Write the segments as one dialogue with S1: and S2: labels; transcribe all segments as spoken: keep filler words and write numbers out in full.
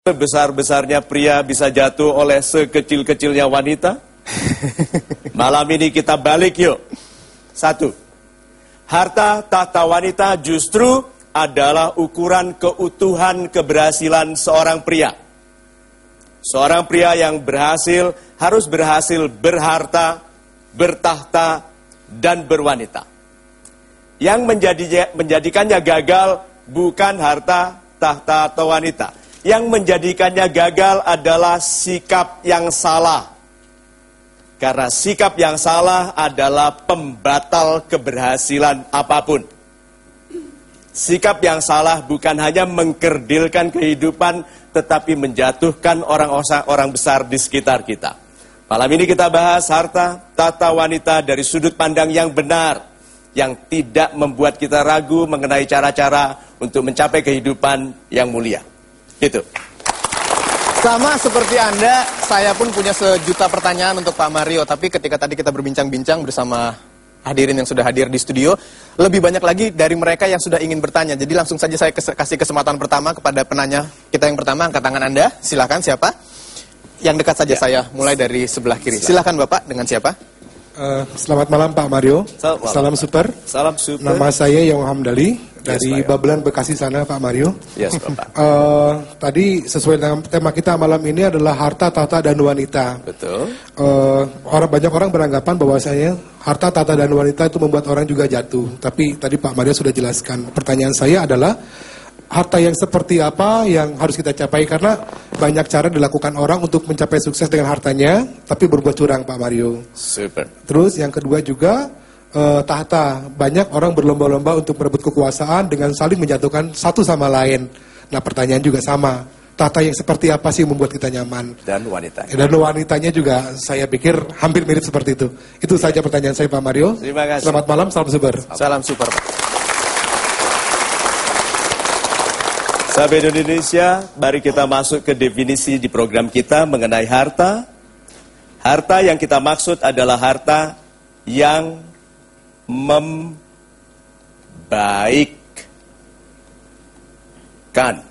S1: Sebesar-besarnya pria bisa jatuh oleh sekecil-kecilnya wanita? Malam ini kita balik yuk. Satu, harta tahta wanita justru adalah ukuran keutuhan keberhasilan seorang pria. Seorang pria yang berhasil harus berhasil berharta, bertahta, dan berwanita. Yang menjadi, menjadikannya gagal bukan harta, tahta, atau wanita. Yang menjadikannya gagal adalah sikap yang salah. Karena sikap yang salah adalah pembatal keberhasilan apapun. Sikap yang salah bukan hanya mengkerdilkan kehidupan, tetapi menjatuhkan orang-orang besar di sekitar kita. Malam ini kita bahas harta, tata wanita dari sudut pandang yang benar, yang tidak membuat kita ragu mengenai cara-cara untuk mencapai kehidupan yang mulia. Itu.
S2: Sama seperti Anda, saya pun punya sejuta pertanyaan untuk Pak Mario. Tapi ketika tadi kita berbincang-bincang bersama hadirin yang sudah hadir di studio, lebih banyak lagi dari mereka yang sudah ingin bertanya. Jadi langsung saja saya kasih kesempatan pertama kepada penanya kita yang pertama. Angkat tangan Anda, silakan siapa? Yang dekat saja ya. Saya, mulai dari sebelah kiri. Silakan Bapak, dengan siapa?
S3: Uh, selamat malam Pak Mario.
S1: Selamat malam.
S3: Salam super.
S1: Salam super.
S3: Nama saya Yang Hamdali dari
S1: yes,
S3: Babelan Bekasi sana Pak Mario.
S1: Yes Bapak.
S3: Uh, tadi sesuai dengan tema kita malam ini adalah harta, tahta, dan wanita.
S1: Betul.
S3: Uh, orang banyak orang beranggapan bahwasanya harta, tahta, dan wanita itu membuat orang juga jatuh. Tapi tadi Pak Mario sudah jelaskan. Pertanyaan saya adalah harta yang seperti apa yang harus kita capai, karena banyak cara dilakukan orang untuk mencapai sukses dengan hartanya, tapi berbuat curang Pak Mario.
S1: Super.
S3: Terus yang kedua juga eh, tahta, banyak orang berlomba-lomba untuk merebut kekuasaan dengan saling menjatuhkan satu sama lain. Nah pertanyaan juga sama, tahta yang seperti apa sih membuat kita nyaman?
S1: Dan wanita.
S3: Dan wanitanya juga saya pikir hampir mirip seperti itu. Itu saja pertanyaan saya Pak Mario.
S1: Terima kasih.
S3: Selamat malam, salam super.
S2: Salam super Pak.
S1: Sahabat Indonesia, mari kita masuk ke definisi di program kita mengenai harta. Harta yang kita maksud adalah harta yang membaikkan.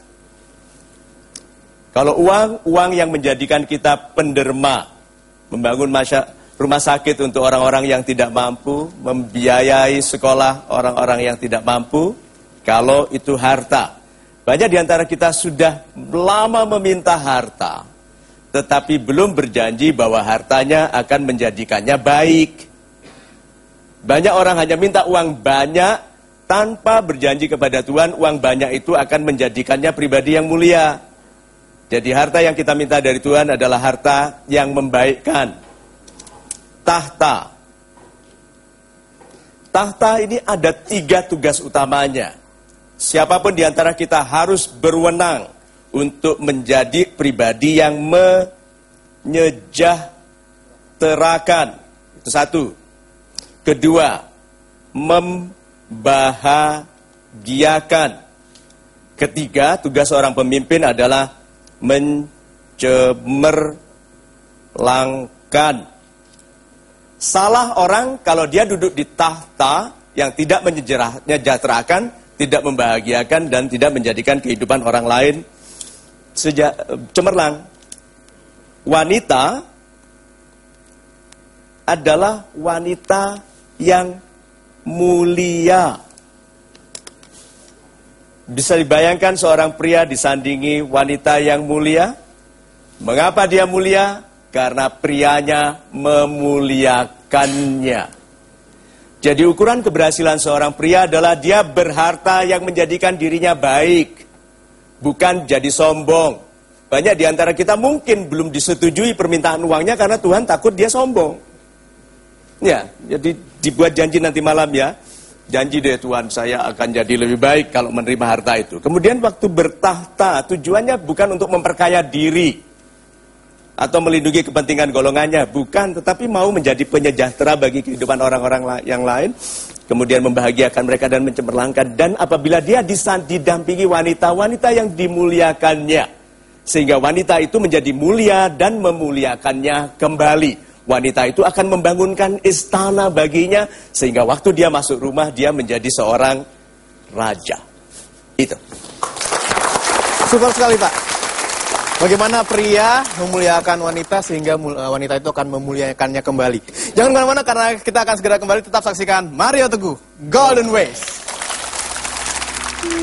S1: Kalau uang, uang yang menjadikan kita penderma, membangun rumah sakit untuk orang-orang yang tidak mampu, membiayai sekolah orang-orang yang tidak mampu, kalau itu harta. Banyak di antara kita sudah lama meminta harta, tetapi belum berjanji bahwa hartanya akan menjadikannya baik. Banyak orang hanya minta uang banyak, tanpa berjanji kepada Tuhan, uang banyak itu akan menjadikannya pribadi yang mulia. Jadi harta yang kita minta dari Tuhan adalah harta yang membaikkan. Tahta. Tahta ini ada tiga tugas utamanya. Siapapun di antara kita harus berwenang untuk menjadi pribadi yang menyejahterakan. Itu satu. Kedua, membahagiakan. Ketiga, tugas seorang pemimpin adalah mencemerlangkan. Salah orang kalau dia duduk di tahta yang tidak menyejahterakan, tidak membahagiakan, dan tidak menjadikan kehidupan orang lain seja, cemerlang. Wanita adalah wanita yang mulia. Bisa dibayangkan seorang pria disandingi wanita yang mulia? Mengapa dia mulia? Karena prianya memuliakannya. Jadi ukuran keberhasilan seorang pria adalah dia berharta yang menjadikan dirinya baik, bukan jadi sombong. Banyak di antara kita mungkin belum disetujui permintaan uangnya karena Tuhan takut dia sombong. Ya, jadi dibuat janji nanti malam ya. Janji deh Tuhan, saya akan jadi lebih baik kalau menerima harta itu. Kemudian waktu bertahta, tujuannya bukan untuk memperkaya diri atau melindungi kepentingan golongannya, bukan, tetapi mau menjadi penyejahtera bagi kehidupan orang-orang yang lain, kemudian membahagiakan mereka dan mencemerlangkan. Dan apabila dia didampingi wanita-wanita yang dimuliakannya, sehingga wanita itu menjadi mulia dan memuliakannya kembali. Wanita itu akan membangunkan istana baginya, sehingga waktu dia masuk rumah, dia menjadi seorang raja. Itu.
S2: Super sekali Pak. Bagaimana pria memuliakan wanita sehingga wanita itu akan memuliakannya kembali. Jangan kemana-mana karena kita akan segera kembali. Tetap saksikan Mario Teguh Golden Ways.